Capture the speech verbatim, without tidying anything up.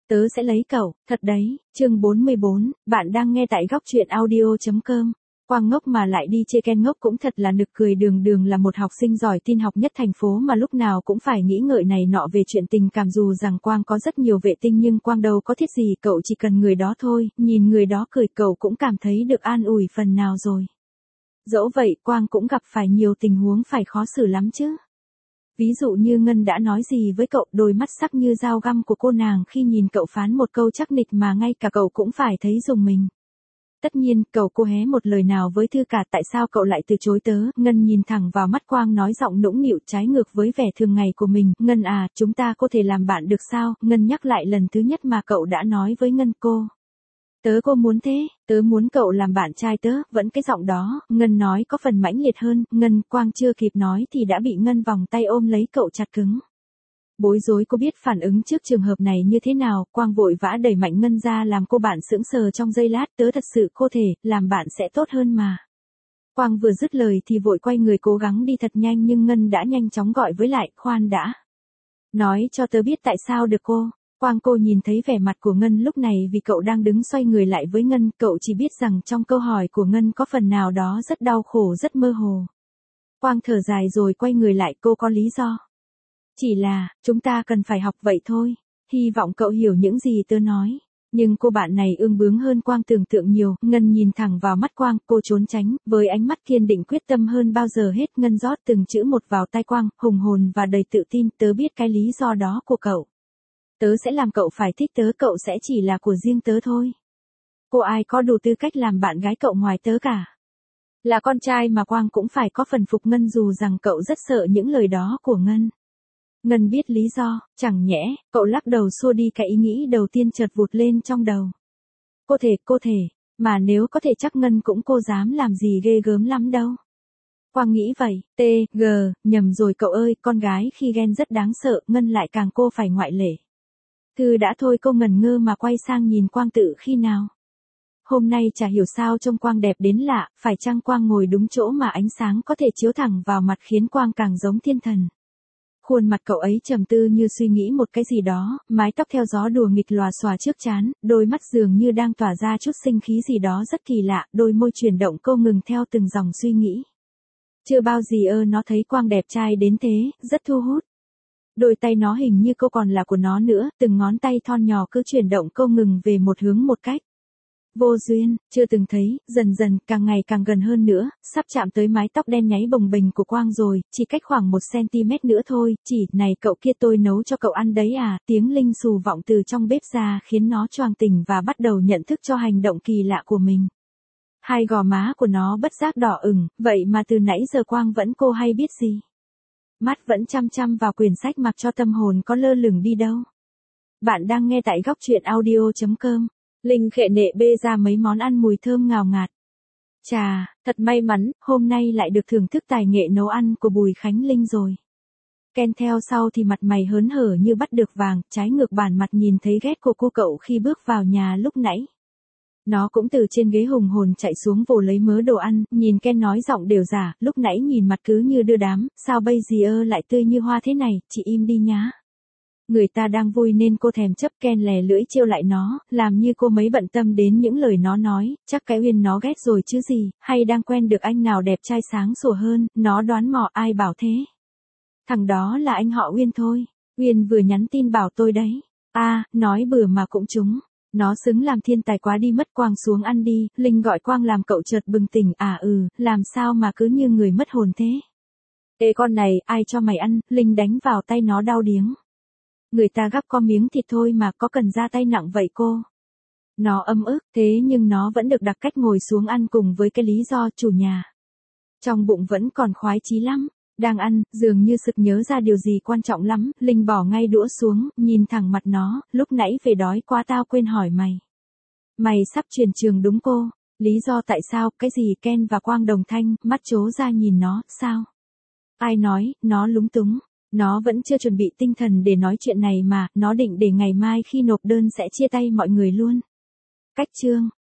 Tớ sẽ lấy cậu, thật đấy. Chương bốn mươi bốn, bạn đang nghe tại góc truyện audio chấm com. Quang ngốc mà lại đi chê Ken ngốc cũng thật là nực cười, đường đường là một học sinh giỏi tin học nhất thành phố mà lúc nào cũng phải nghĩ ngợi này nọ về chuyện tình cảm, dù rằng Quang có rất nhiều vệ tinh nhưng Quang đâu có thiết gì, cậu chỉ cần người đó thôi, nhìn người đó cười cậu cũng cảm thấy được an ủi phần nào rồi. Dẫu vậy Quang cũng gặp phải nhiều tình huống phải khó xử lắm chứ. Ví dụ như Ngân đã nói gì với cậu, đôi mắt sắc như dao găm của cô nàng khi nhìn cậu phán một câu chắc nịch mà ngay cả cậu cũng phải thấy rùng mình. Tất nhiên, cậu cô hé một lời nào với Thư cả, tại sao cậu lại từ chối tớ? Ngân nhìn thẳng vào mắt Quang nói giọng nũng nịu trái ngược với vẻ thường ngày của mình. Ngân à, chúng ta có thể làm bạn được sao? Ngân nhắc lại lần thứ nhất mà cậu đã nói với Ngân. Cô. Tớ cô muốn thế, tớ muốn cậu làm bạn trai tớ, vẫn cái giọng đó, Ngân nói có phần mãnh liệt hơn. Ngân, Quang chưa kịp nói thì đã bị Ngân vòng tay ôm lấy cậu chặt cứng. Bối rối cô biết phản ứng trước trường hợp này như thế nào, Quang vội vã đẩy mạnh Ngân ra làm cô bạn sững sờ trong giây lát. Tớ thật sự cô thể, làm bạn sẽ tốt hơn mà. Quang vừa dứt lời thì vội quay người cố gắng đi thật nhanh nhưng Ngân đã nhanh chóng gọi với lại, khoan đã. Nói cho tớ biết tại sao được cô. Quang cô nhìn thấy vẻ mặt của Ngân lúc này vì cậu đang đứng xoay người lại với Ngân, cậu chỉ biết rằng trong câu hỏi của Ngân có phần nào đó rất đau khổ, rất mơ hồ. Quang thở dài rồi quay người lại, cô có lý do. Chỉ là, chúng ta cần phải học vậy thôi, hy vọng cậu hiểu những gì tớ nói. Nhưng cô bạn này ương bướng hơn Quang tưởng tượng nhiều. Ngân nhìn thẳng vào mắt Quang, cô trốn tránh, với ánh mắt kiên định quyết tâm hơn bao giờ hết. Ngân rót từng chữ một vào tai Quang, hùng hồn và đầy tự tin, tớ biết cái lý do đó của cậu. Tớ sẽ làm cậu phải thích tớ, cậu sẽ chỉ là của riêng tớ thôi. Cô ai có đủ tư cách làm bạn gái cậu ngoài tớ cả. Là con trai mà Quang cũng phải có phần phục Ngân dù rằng cậu rất sợ những lời đó của Ngân. Ngân biết lý do, chẳng nhẽ, cậu lắc đầu xua đi cái ý nghĩ đầu tiên chợt vụt lên trong đầu. Cô thể, cô thể, mà nếu có thể chắc Ngân cũng cô dám làm gì ghê gớm lắm đâu. Quang nghĩ vậy, t, g, nhầm rồi cậu ơi, con gái khi ghen rất đáng sợ, Ngân lại càng cô phải ngoại lệ. Thư đã thôi, cô ngẩn ngơ mà quay sang nhìn Quang tự khi nào. Hôm nay chả hiểu sao trông Quang đẹp đến lạ, phải chăng Quang ngồi đúng chỗ mà ánh sáng có thể chiếu thẳng vào mặt khiến Quang càng giống thiên thần. Khuôn mặt cậu ấy trầm tư như suy nghĩ một cái gì đó, mái tóc theo gió đùa nghịch lòa xòa trước trán, đôi mắt dường như đang tỏa ra chút sinh khí gì đó rất kỳ lạ, đôi môi chuyển động câu ngừng theo từng dòng suy nghĩ. Chưa bao giờ ơ nó thấy Quang đẹp trai đến thế, rất thu hút. Đôi tay nó hình như cô còn là của nó nữa, từng ngón tay thon nhỏ cứ chuyển động câu ngừng về một hướng một cách. Vô duyên, chưa từng thấy, dần dần, càng ngày càng gần hơn nữa, sắp chạm tới mái tóc đen nháy bồng bềnh của Quang rồi, chỉ cách khoảng một xăng-ti-mét nữa thôi, chỉ, này cậu kia tôi nấu cho cậu ăn đấy à, tiếng linh xù vọng từ trong bếp ra khiến nó choàng tỉnh và bắt đầu nhận thức cho hành động kỳ lạ của mình. Hai gò má của nó bất giác đỏ ửng, vậy mà từ nãy giờ Quang vẫn cô hay biết gì. Mắt vẫn chăm chăm vào quyển sách mặc cho tâm hồn có lơ lửng đi đâu. Bạn đang nghe tại góc truyện audio chấm com. Linh khệ nệ bê ra mấy món ăn mùi thơm ngào ngạt. Chà, thật may mắn, hôm nay lại được thưởng thức tài nghệ nấu ăn của Bùi Khánh Linh rồi. Ken theo sau thì mặt mày hớn hở như bắt được vàng, trái ngược bản mặt nhìn thấy ghét của cô cậu khi bước vào nhà lúc nãy. Nó cũng từ trên ghế hùng hồn chạy xuống vồ lấy mớ đồ ăn, nhìn Ken nói giọng đều giả, lúc nãy nhìn mặt cứ như đưa đám, sao bây giờ lại tươi như hoa thế này, chị im đi nhá. Người ta đang vui nên cô thèm chấp. Ken lè lưỡi trêu lại nó, làm như cô mấy bận tâm đến những lời nó nói, chắc cái Uyên nó ghét rồi chứ gì, hay đang quen được anh nào đẹp trai sáng sủa hơn, nó đoán mò, ai bảo thế. Thằng đó là anh họ Uyên thôi, Uyên vừa nhắn tin bảo tôi đấy. A, à, nói bừa mà cũng trúng. Nó xứng làm thiên tài quá đi mất. Quang xuống ăn đi, Linh gọi Quang làm cậu chợt bừng tỉnh, à ừ, làm sao mà cứ như người mất hồn thế. Ê con này, ai cho mày ăn, Linh đánh vào tay nó đau điếng. Người ta gắp có miếng thịt thôi mà có cần ra tay nặng vậy cô. Nó ấm ức, thế nhưng nó vẫn được đặc cách ngồi xuống ăn cùng với cái lý do chủ nhà. Trong bụng vẫn còn khoái chí lắm. Đang ăn, dường như sực nhớ ra điều gì quan trọng lắm, Linh bỏ ngay đũa xuống, nhìn thẳng mặt nó, lúc nãy về đói quá tao quên hỏi mày. Mày sắp chuyển trường đúng cô? Lý do tại sao, cái gì? Ken và Quang đồng thanh, mắt trố ra nhìn nó, sao? Ai nói, nó lúng túng. Nó vẫn chưa chuẩn bị tinh thần để nói chuyện này mà, nó định để ngày mai khi nộp đơn sẽ chia tay mọi người luôn. Cách chương.